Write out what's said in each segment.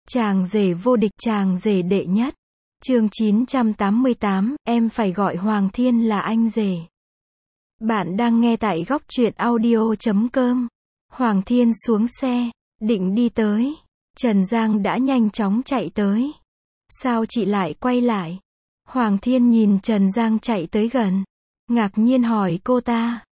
Chàng rể vô địch, chàng rể đệ nhất. Chương 988, em phải gọi Hoàng Thiên là anh rể. Bạn đang nghe tại góc truyện audio.com. Hoàng Thiên xuống xe, định đi tới. Trần Giang đã nhanh chóng chạy tới. Sao chị lại quay lại? Hoàng Thiên nhìn Trần Giang chạy tới gần, ngạc nhiên hỏi cô ta.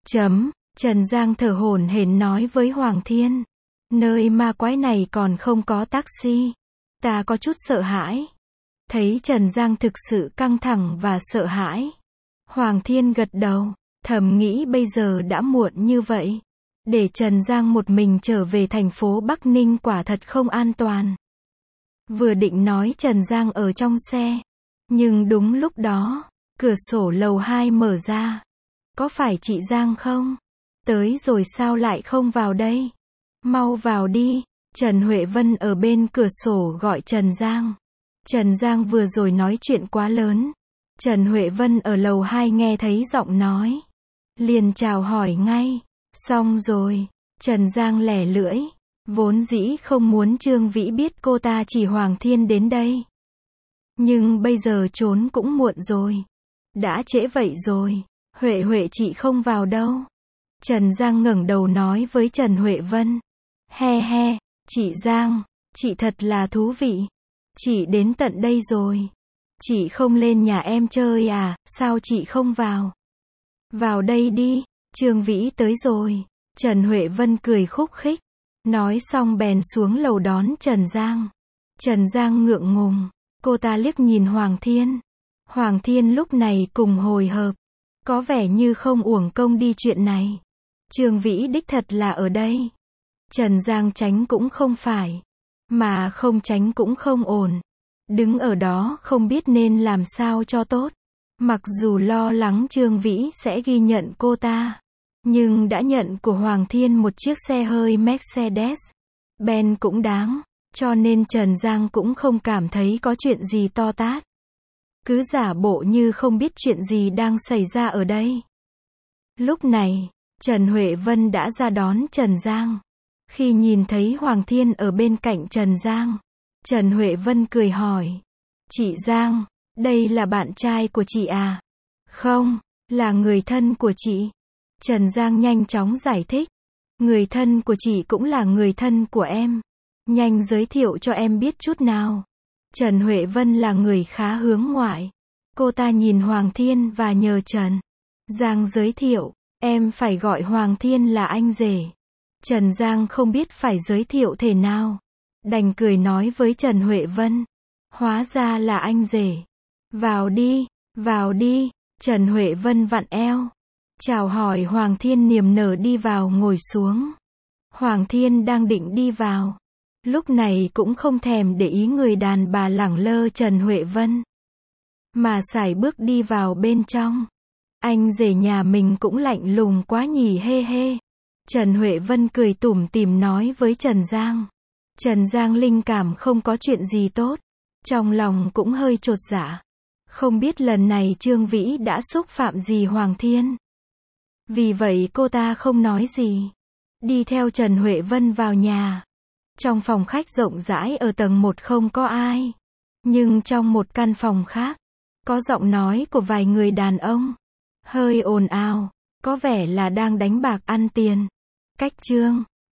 Trần Giang thở hổn hển nói với Hoàng Thiên. Nơi ma quái này còn không có taxi. Ta có chút sợ hãi. Thấy Trần Giang thực sự căng thẳng và sợ hãi, Hoàng Thiên gật đầu, thầm nghĩ bây giờ đã muộn như vậy. Để Trần Giang một mình trở về thành phố Bắc Ninh quả thật không an toàn. Vừa định nói Trần Giang ở trong xe, nhưng đúng lúc đó, cửa sổ lầu 2 mở ra. Có phải chị Giang không? Tới rồi sao lại không vào đây? Mau vào đi. Trần Huệ Vân ở bên cửa sổ gọi Trần Giang. Trần Giang vừa rồi nói chuyện quá lớn. Trần Huệ Vân ở lầu 2 nghe thấy giọng nói, liền chào hỏi ngay. Xong rồi. Trần Giang lẻ lưỡi. Vốn dĩ không muốn Trương Vĩ biết cô ta chỉ Hoàng Thiên đến đây. Nhưng bây giờ trốn cũng muộn rồi. Đã trễ vậy rồi. Huệ chị không vào đâu. Trần Giang ngẩng đầu nói với Trần Huệ Vân. He he, chị Giang, chị thật là thú vị. Chị đến tận đây rồi. Chị không lên nhà em chơi à, sao chị không vào? Vào đây đi, Trương Vĩ tới rồi. Trần Huệ Vân cười khúc khích. Nói xong bèn xuống lầu đón Trần Giang. Trần Giang ngượng ngùng. Cô ta liếc nhìn Hoàng Thiên. Hoàng Thiên lúc này cùng hồi hộp. Có vẻ như không uổng công đi chuyện này. Trương Vĩ đích thật là ở đây. Trần Giang tránh cũng không phải. Mà không tránh cũng không ổn. Đứng ở đó không biết nên làm sao cho tốt. Mặc dù lo lắng Trương Vĩ sẽ ghi nhận cô ta, nhưng đã nhận của Hoàng Thiên một chiếc xe hơi Mercedes-Benz cũng đáng. Cho nên Trần Giang cũng không cảm thấy có chuyện gì to tát. Cứ giả bộ như không biết chuyện gì đang xảy ra ở đây. Lúc này, Trần Huệ Vân đã ra đón Trần Giang. Khi nhìn thấy Hoàng Thiên ở bên cạnh Trần Giang, Trần Huệ Vân cười hỏi. Chị Giang, đây là bạn trai của chị à? Không, là người thân của chị. Trần Giang nhanh chóng giải thích. Người thân của chị cũng là người thân của em. Nhanh giới thiệu cho em biết chút nào. Trần Huệ Vân là người khá hướng ngoại. Cô ta nhìn Hoàng Thiên và nhờ Trần Giang giới thiệu. Em phải gọi Hoàng Thiên là anh rể. Trần Giang không biết phải giới thiệu thế nào, đành cười nói với Trần Huệ Vân. Hóa ra là anh rể. Vào đi, vào đi. Trần Huệ Vân vặn eo, chào hỏi Hoàng Thiên niềm nở đi vào ngồi xuống. Hoàng Thiên đang định đi vào, lúc này cũng không thèm để ý người đàn bà lẳng lơ Trần Huệ Vân, mà sải bước đi vào bên trong. Anh rể nhà mình cũng lạnh lùng quá nhỉ, hê hê. Trần Huệ Vân cười tủm tỉm nói với Trần Giang. Trần Giang linh cảm không có chuyện gì tốt, trong lòng cũng hơi chột dạ. Không biết lần này Trương Vĩ đã xúc phạm gì Hoàng Thiên. Vì vậy cô ta không nói gì, đi theo Trần Huệ Vân vào nhà. Trong phòng khách rộng rãi ở tầng 1 không có ai, nhưng trong một căn phòng khác, có giọng nói của vài người đàn ông, hơi ồn ào, có vẻ là đang đánh bạc ăn tiền. Cách chương